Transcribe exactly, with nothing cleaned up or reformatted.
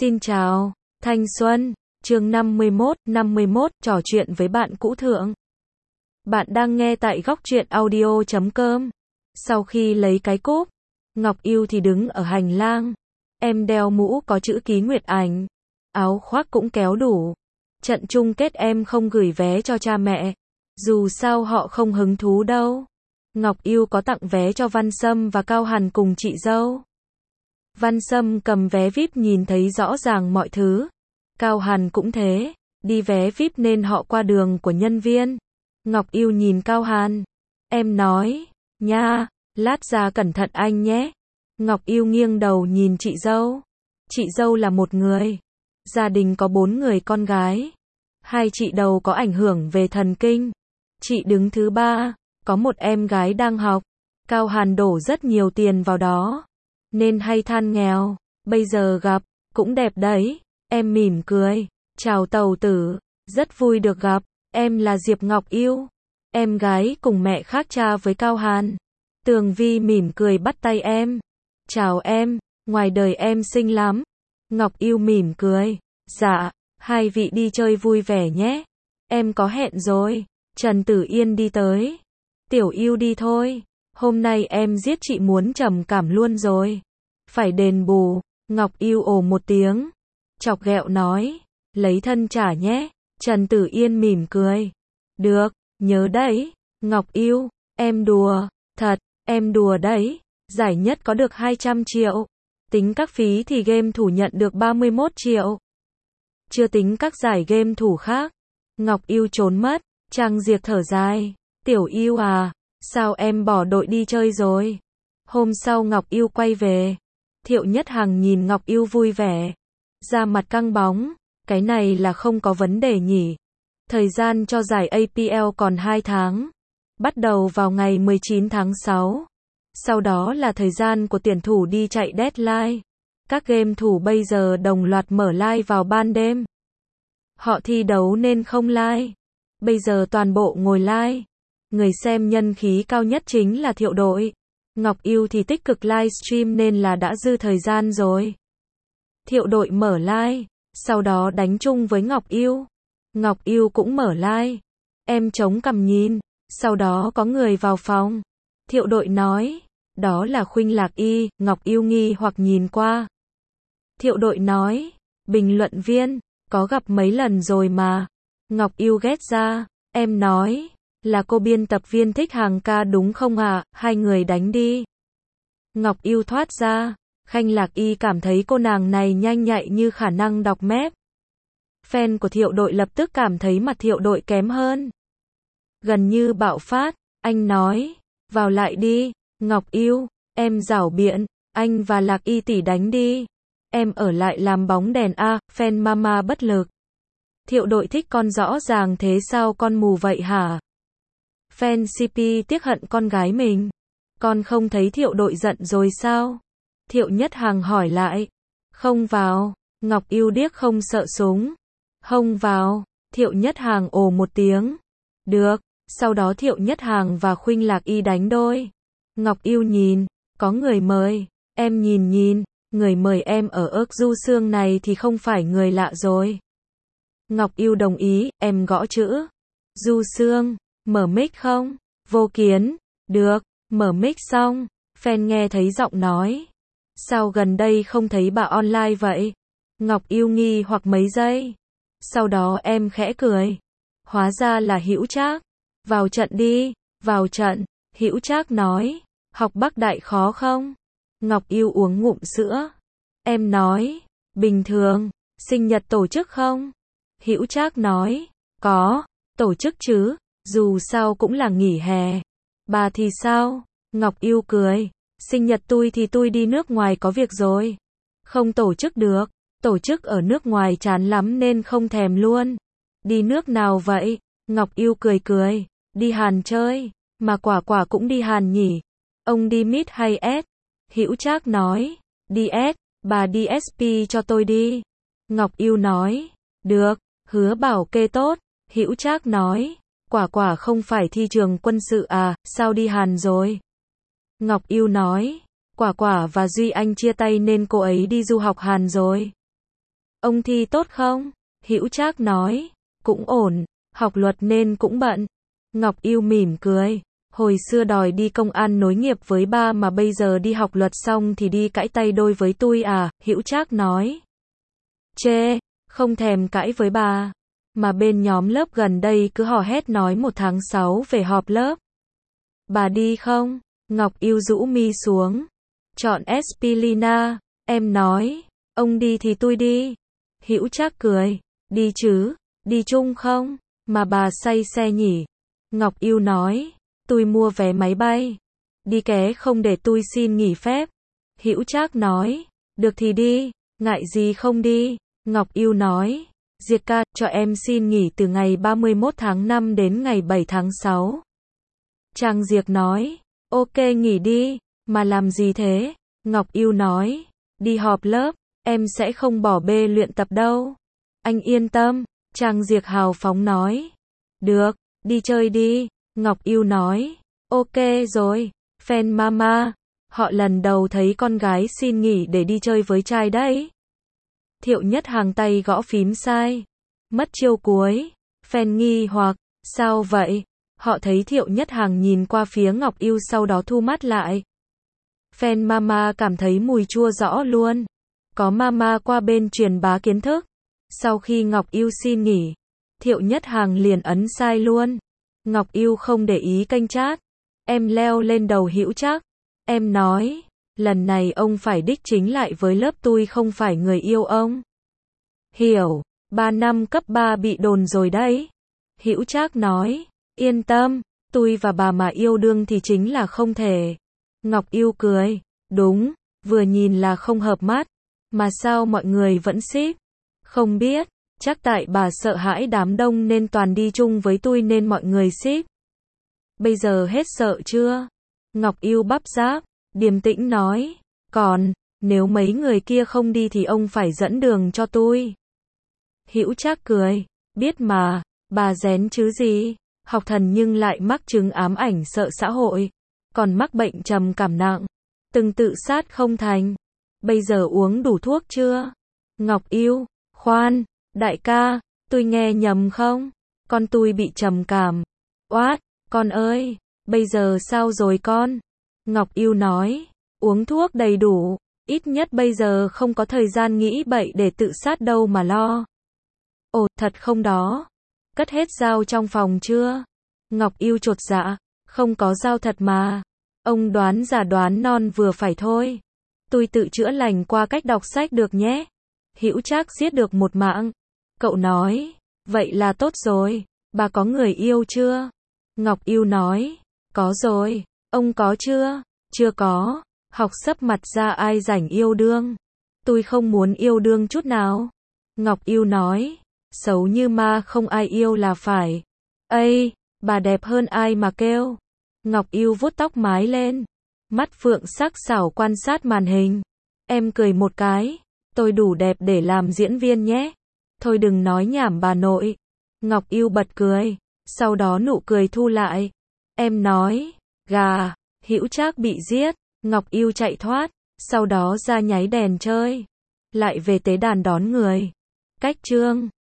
Xin chào, thanh xuân, chương năm mươi mốt, năm mươi mốt, trò chuyện với bạn cũ thượng. Bạn đang nghe tại góc truyện audio chấm com. Sau khi lấy cái cúp, Ngọc Yêu thì đứng ở hành lang. Em đeo mũ có chữ ký Nguyệt Ảnh. Áo khoác cũng kéo đủ. Trận chung kết em không gửi vé cho cha mẹ. Dù sao họ không hứng thú đâu. Ngọc Yêu có tặng vé cho Văn Sâm và Cao Hàn cùng chị dâu. Văn Sâm cầm vé vi ai pi nhìn thấy rõ ràng mọi thứ. Cao Hàn cũng thế, đi vé vi ai pi nên họ qua đường của nhân viên. Ngọc Yêu nhìn Cao Hàn. Em nói, nha, lát ra cẩn thận anh nhé. Ngọc Yêu nghiêng đầu nhìn chị dâu. Chị dâu là một người. Gia đình có bốn người con gái. Hai chị đầu có ảnh hưởng về thần kinh. Chị đứng thứ ba, có một em gái đang học. Cao Hàn đổ rất nhiều tiền vào đó. Nên hay than nghèo, bây giờ gặp, cũng đẹp đấy. Em mỉm cười, chào Tàu Tử, rất vui được gặp, em là Diệp Ngọc Yêu. Em gái cùng mẹ khác cha với Cao Hàn. Tường Vi mỉm cười bắt tay em. Chào em, ngoài đời em xinh lắm. Ngọc Yêu mỉm cười, dạ, hai vị đi chơi vui vẻ nhé. Em có hẹn rồi. Trần Tử Yên đi tới. Tiểu Yêu đi thôi. Hôm nay em giết chị muốn trầm cảm luôn rồi. Phải đền bù. Ngọc Yêu ồ một tiếng. Chọc ghẹo nói. Lấy thân trả nhé. Trần Tử Yên mỉm cười. Được, nhớ đấy. Ngọc Yêu, em đùa. Thật, em đùa đấy. Giải nhất có được hai trăm triệu. Tính các phí thì game thủ nhận được ba mươi mốt triệu. Chưa tính các giải game thủ khác. Ngọc Yêu trốn mất. Trang Diệp thở dài. Tiểu Yêu à. Sao em bỏ đội đi chơi rồi? Hôm sau Ngọc Yêu quay về. Thiệu Nhất Hằng nhìn Ngọc Yêu vui vẻ. Da mặt căng bóng. Cái này là không có vấn đề nhỉ? Thời gian cho giải a pê lờ còn hai tháng. Bắt đầu vào ngày mười chín tháng sáu. Sau đó là thời gian của tuyển thủ đi chạy deadline. Các game thủ bây giờ đồng loạt mở live vào ban đêm. Họ thi đấu nên không live. Bây giờ toàn bộ ngồi live. Người xem nhân khí cao nhất chính là Thiệu Đội. Ngọc Yêu thì tích cực livestream nên là đã dư thời gian rồi. Thiệu Đội mở live, sau đó đánh chung với Ngọc Yêu. Ngọc Yêu cũng mở live. Em chống cằm nhìn, sau đó có người vào phòng. Thiệu Đội nói, đó là Khuynh Lạc Y. Ngọc Yêu nghi hoặc nhìn qua. Thiệu Đội nói, bình luận viên, có gặp mấy lần rồi mà. Ngọc Yêu ghét ra, em nói, là cô biên tập viên thích Hàng ca đúng không ạ? À? Hai người đánh đi. Ngọc Yêu thoát ra. Khanh Lạc Y cảm thấy cô nàng này nhanh nhạy như khả năng đọc mép. Fan của Thiệu Đội lập tức cảm thấy mặt Thiệu Đội kém hơn. Gần như bạo phát. Anh nói, vào lại đi. Ngọc Yêu, em giảo biện. Anh và Lạc Y tỷ đánh đi. Em ở lại làm bóng đèn a. À, fan mama bất lực. Thiệu Đội thích con rõ ràng thế sao con mù vậy hả? Fan xê pê tiếc hận con gái mình. Con không thấy Thiệu Đội giận rồi sao? Thiệu Nhất Hằng hỏi lại. Không vào. Ngọc Yêu điếc không sợ súng. Không vào. Thiệu Nhất Hằng ồ một tiếng. Được. Sau đó Thiệu Nhất Hằng và Khuynh Lạc Y đánh đôi. Ngọc Yêu nhìn. Có người mời. Em nhìn nhìn. Người mời em ở ớt du xương này thì không phải người lạ rồi. Ngọc Yêu đồng ý. Em gõ chữ. Du xương. Mở mic không? Vô Kiến. Được. Mở mic xong. Fan nghe thấy giọng nói. Sao gần đây không thấy bà online vậy? Ngọc Yêu nghi hoặc mấy giây. Sau đó em khẽ cười. Hóa ra là Hữu Trác. Vào trận đi. Vào trận. Hữu Trác nói. Học Bắc Đại khó không? Ngọc Yêu uống ngụm sữa. Em nói. Bình thường. Sinh nhật tổ chức không? Hữu Trác nói. Có. Tổ chức chứ. Dù sao cũng là nghỉ hè. Bà thì sao? Ngọc Yêu cười. Sinh nhật tôi thì tôi đi nước ngoài có việc rồi. Không tổ chức được. Tổ chức ở nước ngoài chán lắm nên không thèm luôn. Đi nước nào vậy? Ngọc Yêu cười cười. Đi Hàn chơi. Mà Quả Quả cũng đi Hàn nhỉ? Ông đi mít hay S? Hữu Trác nói. Đi S. Bà đi ét pê cho tôi đi. Ngọc Yêu nói. Được. Hứa bảo kê tốt. Hữu Trác nói. Quả Quả không phải thi trường quân sự à, sao đi Hàn rồi? Ngọc Yêu nói, Quả Quả và Duy Anh chia tay nên cô ấy đi du học Hàn rồi. Ông thi tốt không? Hữu Trác nói, cũng ổn, học luật nên cũng bận. Ngọc Yêu mỉm cười, hồi xưa đòi đi công an nối nghiệp với ba mà bây giờ đi học luật xong thì đi cãi tay đôi với tôi à, Hữu Trác nói. Chê, không thèm cãi với bà. Mà bên nhóm lớp gần đây cứ hò hét nói một tháng sáu về họp lớp. Bà đi không? Ngọc Yêu rũ mi xuống. Chọn Aspirina, em nói, ông đi thì tôi đi. Hữu Trác cười, đi chứ, đi chung không? Mà bà say xe nhỉ? Ngọc Yêu nói, tôi mua vé máy bay. Đi ké không để tôi xin nghỉ phép. Hữu Trác nói, được thì đi, ngại gì không đi. Ngọc Yêu nói, Diệt ca, cho em xin nghỉ từ ngày ba mươi mốt tháng năm đến ngày bảy tháng sáu. Trang Diệp nói, ok nghỉ đi, mà làm gì thế? Ngọc Yêu nói, đi họp lớp, em sẽ không bỏ bê luyện tập đâu. Anh yên tâm, Trang Diệp hào phóng nói. Được, đi chơi đi, Ngọc Yêu nói, ok rồi, fan mama, họ lần đầu thấy con gái xin nghỉ để đi chơi với trai đấy. Thiệu Nhất Hàng tay gõ phím sai. Mất chiêu cuối. Fan nghi hoặc, sao vậy? Họ thấy Thiệu Nhất Hàng nhìn qua phía Ngọc Yêu sau đó thu mắt lại. Fan mama cảm thấy mùi chua rõ luôn. Có mama qua bên truyền bá kiến thức. Sau khi Ngọc Yêu xin nghỉ, Thiệu Nhất Hàng liền ấn sai luôn. Ngọc Yêu không để ý kênh chat. Em leo lên đầu Hữu Trác. Em nói, lần này ông phải đích chính lại với lớp tôi không phải người yêu ông. Hiểu, ba năm cấp ba bị đồn rồi đấy. Hữu Trác nói, yên tâm, tôi và bà mà yêu đương thì chính là không thể. Ngọc Yêu cười, đúng, vừa nhìn là không hợp mắt. Mà sao mọi người vẫn ship? Không biết, chắc tại bà sợ hãi đám đông nên toàn đi chung với tôi nên mọi người ship. Bây giờ hết sợ chưa? Ngọc Yêu bắp giáp, điềm tĩnh nói, còn, nếu mấy người kia không đi thì ông phải dẫn đường cho tôi. Hữu Trác cười, biết mà, bà rén chứ gì, học thần nhưng lại mắc chứng ám ảnh sợ xã hội, còn mắc bệnh trầm cảm nặng, từng tự sát không thành. Bây giờ uống đủ thuốc chưa? Ngọc Yêu, khoan, đại ca, tôi nghe nhầm không? Con tôi bị trầm cảm. Oát, con ơi, bây giờ sao rồi con? Ngọc Yêu nói, uống thuốc đầy đủ, ít nhất bây giờ không có thời gian nghĩ bậy để tự sát đâu mà lo. Ồ, thật không đó? Cất hết dao trong phòng chưa? Ngọc Yêu chột dạ, không có dao thật mà. Ông đoán giả đoán non vừa phải thôi. Tôi tự chữa lành qua cách đọc sách được nhé. Hữu Trác giết được một mạng. Cậu nói, vậy là tốt rồi. Bà có người yêu chưa? Ngọc Yêu nói, có rồi. Ông có chưa? Chưa có. Học sấp mặt ra ai rảnh yêu đương. Tôi không muốn yêu đương chút nào. Ngọc Yêu nói, xấu như ma không ai yêu là phải. Ây, bà đẹp hơn ai mà kêu. Ngọc Yêu vuốt tóc mái lên. Mắt phượng sắc sảo quan sát màn hình. Em cười một cái. Tôi đủ đẹp để làm diễn viên nhé. Thôi đừng nói nhảm bà nội. Ngọc Yêu bật cười. Sau đó nụ cười thu lại. Em nói, gà, Hữu Trác bị giết. Ngọc Yêu chạy thoát. Sau đó ra nháy đèn chơi. Lại về tế đàn đón người. Cách chương